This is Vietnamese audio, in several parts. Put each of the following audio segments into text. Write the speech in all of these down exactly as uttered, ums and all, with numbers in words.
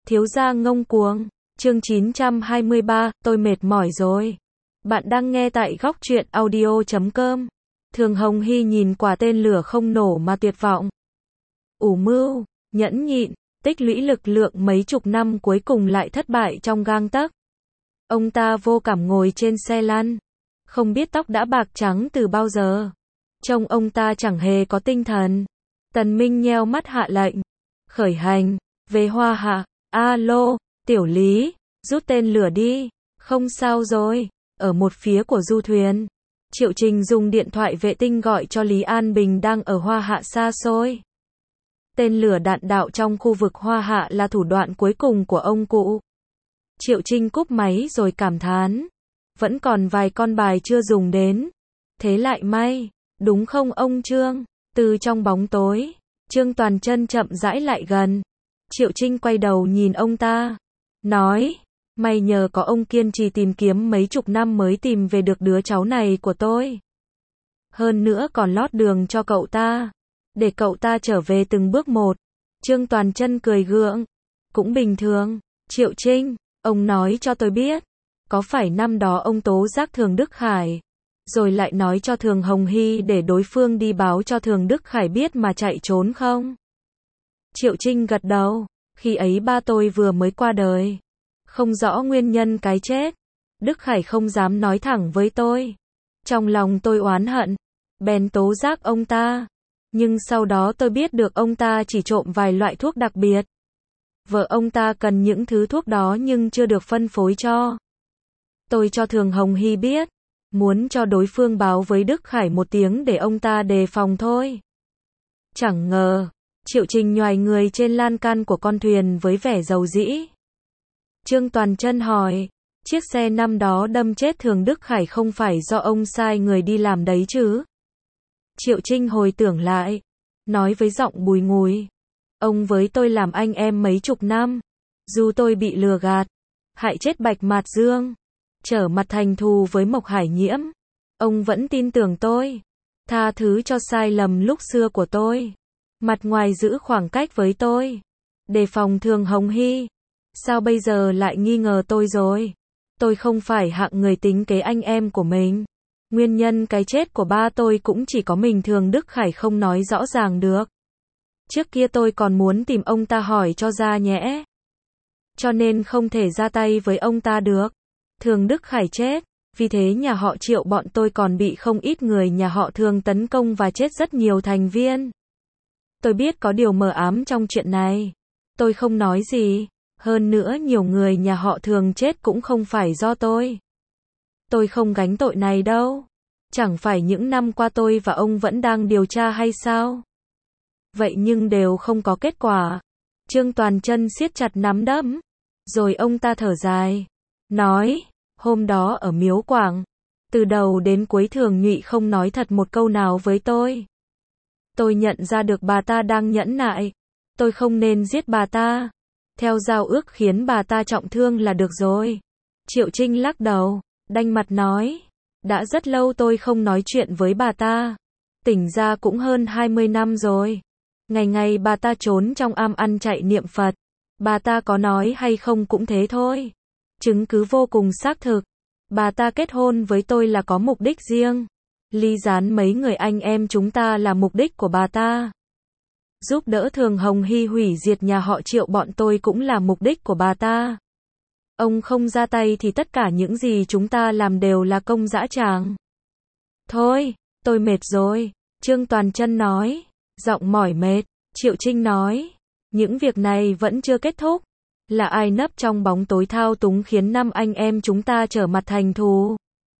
Thiếu gia ngông cuồng. Chương chín trăm hai mươi ba, tôi mệt mỏi rồi. Bạn đang nghe tại góc truyện audio chấm com. Thường Hồng Hy nhìn quả tên lửa không nổ mà tuyệt vọng. Ủ mưu, nhẫn nhịn, tích lũy lực lượng mấy chục năm cuối cùng lại thất bại trong gang tấc. Ông ta vô cảm ngồi trên xe lăn. Không biết tóc đã bạc trắng từ bao giờ. Trông ông ta chẳng hề có tinh thần. Tần Minh nheo mắt hạ lệnh. Khởi hành, về Hoa Hạ. Alo, Tiểu Lý, rút tên lửa đi. Không sao rồi. Ở một phía của du thuyền, Triệu Trình dùng điện thoại vệ tinh gọi cho Lý An Bình đang ở Hoa Hạ xa xôi. Tên lửa đạn đạo trong khu vực Hoa Hạ là thủ đoạn cuối cùng của ông cụ. Triệu Trình cúp máy rồi cảm thán. Vẫn còn vài con bài chưa dùng đến. Thế lại may, đúng không ông Trương? Từ trong bóng tối, Trương Toàn Chân chậm rãi lại gần. Triệu Trình quay đầu nhìn ông ta. Nói, may nhờ có ông kiên trì tìm kiếm mấy chục năm mới tìm về được đứa cháu này của tôi. Hơn nữa còn lót đường cho cậu ta. Để cậu ta trở về từng bước một. Trương Toàn Chân cười gượng. Cũng bình thường. Triệu Trình, ông nói cho tôi biết. Có phải năm đó ông tố giác Thường Đức Khải, rồi lại nói cho Thường Hồng Hy để đối phương đi báo cho Thường Đức Khải biết mà chạy trốn không? Triệu Trình gật đầu. Khi ấy ba tôi vừa mới qua đời. Không rõ nguyên nhân cái chết. Đức Khải không dám nói thẳng với tôi. Trong lòng tôi oán hận. Bèn tố giác ông ta. Nhưng sau đó tôi biết được ông ta chỉ trộm vài loại thuốc đặc biệt. Vợ ông ta cần những thứ thuốc đó nhưng chưa được phân phối cho. Tôi cho Thường Hồng Hy biết. Muốn cho đối phương báo với Đức Khải một tiếng để ông ta đề phòng thôi. Chẳng ngờ, Triệu Trình nhoài người trên lan can của con thuyền với vẻ dầu dĩ. Trương Toàn Chân hỏi, chiếc xe năm đó đâm chết Thường Đức Khải không phải do ông sai người đi làm đấy chứ? Triệu Trình hồi tưởng lại, nói với giọng bùi ngùi. Ông với tôi làm anh em mấy chục năm. Dù tôi bị lừa gạt, hại chết Bạch Mạt Dương, trở mặt thành thù với Mộc Hải Nhiễm, ông vẫn tin tưởng tôi, tha thứ cho sai lầm lúc xưa của tôi, mặt ngoài giữ khoảng cách với tôi, đề phòng Thường Hồng Hy. Sao bây giờ lại nghi ngờ tôi rồi? Tôi không phải hạng người tính kế anh em của mình. Nguyên nhân cái chết của ba tôi cũng chỉ có mình Thường Đức Khải không nói rõ ràng được. Trước kia tôi còn muốn tìm ông ta hỏi cho ra nhẽ. Cho nên không thể ra tay với ông ta được. Thường Đức Khải chết, vì thế nhà họ Triệu bọn tôi còn bị không ít người nhà họ Thường tấn công và chết rất nhiều thành viên. Tôi biết có điều mờ ám trong chuyện này. Tôi không nói gì. Hơn nữa nhiều người nhà họ Thường chết cũng không phải do tôi. Tôi không gánh tội này đâu. Chẳng phải những năm qua tôi và ông vẫn đang điều tra hay sao? Vậy nhưng đều không có kết quả. Trương Toàn Chân siết chặt nắm đấm. Rồi ông ta thở dài. Nói, hôm đó ở Miếu Quảng, từ đầu đến cuối Thường Nhụy không nói thật một câu nào với tôi. Tôi nhận ra được bà ta đang nhẫn nại. Tôi không nên giết bà ta. Theo giao ước khiến bà ta trọng thương là được rồi. Triệu Trình lắc đầu, đanh mặt nói. Đã rất lâu tôi không nói chuyện với bà ta. Tỉnh ra cũng hơn hai mươi năm rồi. Ngày ngày bà ta trốn trong am ăn chạy niệm Phật. Bà ta có nói hay không cũng thế thôi. Chứng cứ vô cùng xác thực. Bà ta kết hôn với tôi là có mục đích riêng. Ly gián mấy người anh em chúng ta là mục đích của bà ta. Giúp đỡ Thường Hồng Hy hủy diệt nhà họ Triệu bọn tôi cũng là mục đích của bà ta. Ông không ra tay thì tất cả những gì chúng ta làm đều là công dã tràng. Thôi, tôi mệt rồi. Trương Toàn Chân nói. Giọng mỏi mệt. Triệu Trình nói. Những việc này vẫn chưa kết thúc. Là ai nấp trong bóng tối thao túng khiến năm anh em chúng ta trở mặt thành thù?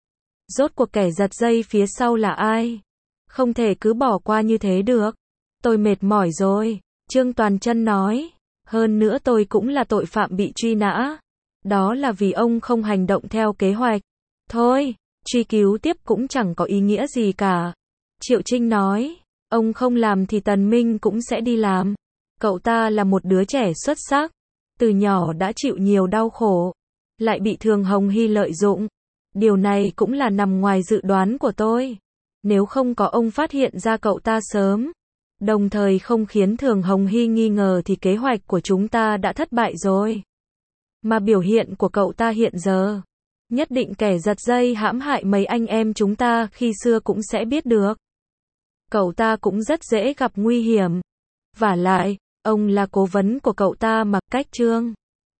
Rốt cuộc kẻ giật dây phía sau là ai? Không thể cứ bỏ qua như thế được. Tôi mệt mỏi rồi. Trương Toàn Chân nói. Hơn nữa tôi cũng là tội phạm bị truy nã. Đó là vì ông không hành động theo kế hoạch. Thôi, truy cứu tiếp cũng chẳng có ý nghĩa gì cả. Triệu Trình nói. Ông không làm thì Tần Minh cũng sẽ đi làm. Cậu ta là một đứa trẻ xuất sắc. Từ nhỏ đã chịu nhiều đau khổ. Lại bị Thường Hồng Hy lợi dụng. Điều này cũng là nằm ngoài dự đoán của tôi. Nếu không có ông phát hiện ra cậu ta sớm, Đồng thời không khiến Thường Hồng Hy nghi ngờ thì kế hoạch của chúng ta đã thất bại rồi. Mà biểu hiện của cậu ta hiện giờ, nhất định kẻ giật dây hãm hại mấy anh em chúng ta khi xưa cũng sẽ biết được. Cậu ta cũng rất dễ gặp nguy hiểm. Vả lại, ông là cố vấn của cậu ta mà, cách Trương